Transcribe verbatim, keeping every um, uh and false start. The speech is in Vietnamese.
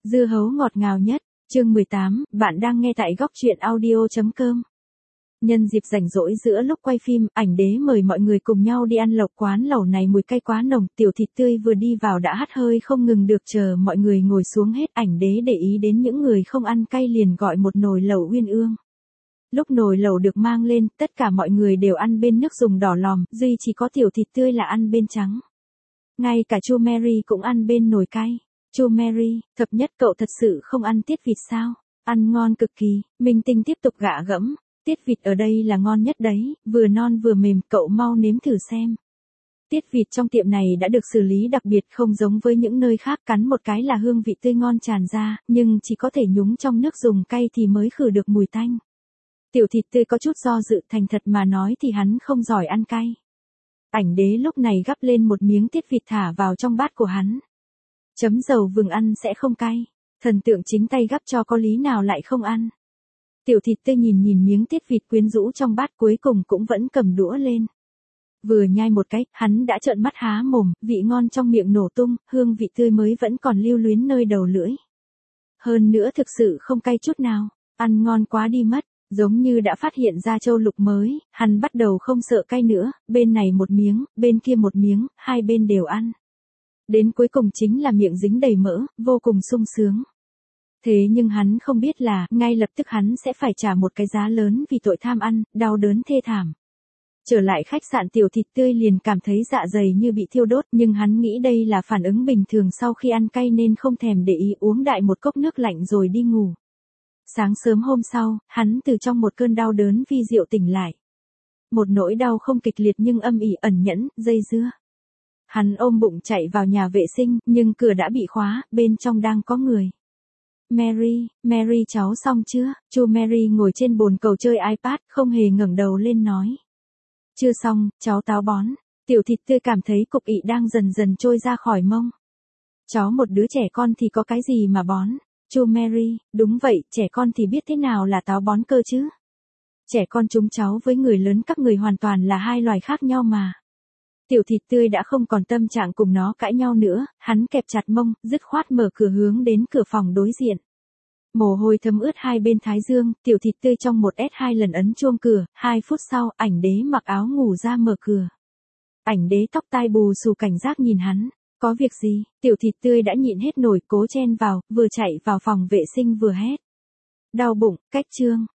Dưa hấu ngọt ngào nhất, chương mười tám, bạn đang nghe tại góc truyện audio.com. Nhân dịp rảnh rỗi giữa lúc quay phim, ảnh đế mời mọi người cùng nhau đi ăn lẩu. Quán lẩu này mùi cay quá nồng, tiểu thịt tươi vừa đi vào đã hắt hơi không ngừng được. Chờ mọi người ngồi xuống hết, ảnh đế để ý đến những người không ăn cay liền gọi một nồi lẩu uyên ương. Lúc nồi lẩu được mang lên, tất cả mọi người đều ăn bên nước dùng đỏ lòm, duy chỉ có tiểu thịt tươi là ăn bên trắng. Ngay cả chu Mary cũng ăn bên nồi cay. Chu Mary, thập nhất cậu thật sự không ăn tiết vịt sao? Ăn ngon cực kỳ, Minh Tinh tiếp tục gạ gẫm. Tiết vịt ở đây là ngon nhất đấy, vừa non vừa mềm, cậu mau nếm thử xem. Tiết vịt trong tiệm này đã được xử lý đặc biệt, không giống với những nơi khác, cắn một cái là hương vị tươi ngon tràn ra, nhưng chỉ có thể nhúng trong nước dùng cay thì mới khử được mùi tanh. Tiểu thịt tươi có chút do dự, thành thật mà nói thì hắn không giỏi ăn cay. Ảnh đế lúc này gắp lên một miếng tiết vịt thả vào trong bát của hắn. Chấm dầu vừng ăn sẽ không cay. Thần tượng chính tay gắp cho có lý nào lại không ăn. Tiểu thịt tươi nhìn nhìn miếng tiết vịt quyến rũ trong bát, cuối cùng cũng vẫn cầm đũa lên. Vừa nhai một cái, hắn đã trợn mắt há mồm, vị ngon trong miệng nổ tung, hương vị tươi mới vẫn còn lưu luyến nơi đầu lưỡi. Hơn nữa thực sự không cay chút nào, ăn ngon quá đi mất, giống như đã phát hiện ra châu lục mới, hắn bắt đầu không sợ cay nữa, bên này một miếng, bên kia một miếng, hai bên đều ăn. Đến cuối cùng chính là miệng dính đầy mỡ, vô cùng sung sướng. Thế nhưng hắn không biết là, ngay lập tức hắn sẽ phải trả một cái giá lớn vì tội tham ăn, đau đớn thê thảm. Trở lại khách sạn, tiểu thịt tươi liền cảm thấy dạ dày như bị thiêu đốt, nhưng hắn nghĩ đây là phản ứng bình thường sau khi ăn cay nên không thèm để ý, uống đại một cốc nước lạnh rồi đi ngủ. Sáng sớm hôm sau, hắn từ trong một cơn đau đớn vi diệu tỉnh lại. Một nỗi đau không kịch liệt nhưng âm ỉ ẩn nhẫn, dây dưa. Hắn ôm bụng chạy vào nhà vệ sinh, nhưng cửa đã bị khóa, bên trong đang có người. Mary, Mary cháu xong chưa? Chu Mary ngồi trên bồn cầu chơi iPad, không hề ngẩng đầu lên nói. Chưa xong, cháu táo bón. Tiểu thịt tươi cảm thấy cục ị đang dần dần trôi ra khỏi mông. Cháu một đứa trẻ con thì có cái gì mà bón? Chu Mary, đúng vậy, trẻ con thì biết thế nào là táo bón cơ chứ? Trẻ con chúng cháu với người lớn các người hoàn toàn là hai loài khác nhau mà. Tiểu thịt tươi đã không còn tâm trạng cùng nó cãi nhau nữa, hắn kẹp chặt mông, dứt khoát mở cửa hướng đến cửa phòng đối diện. Mồ hôi thấm ướt hai bên thái dương, tiểu thịt tươi trong một ét hai lần ấn chuông cửa, hai phút sau, ảnh đế mặc áo ngủ ra mở cửa. Ảnh đế tóc tai bù xù cảnh giác nhìn hắn, có việc gì? Tiểu thịt tươi đã nhịn hết nổi, cố chen vào, vừa chạy vào phòng vệ sinh vừa hét. Đau bụng, cách chương.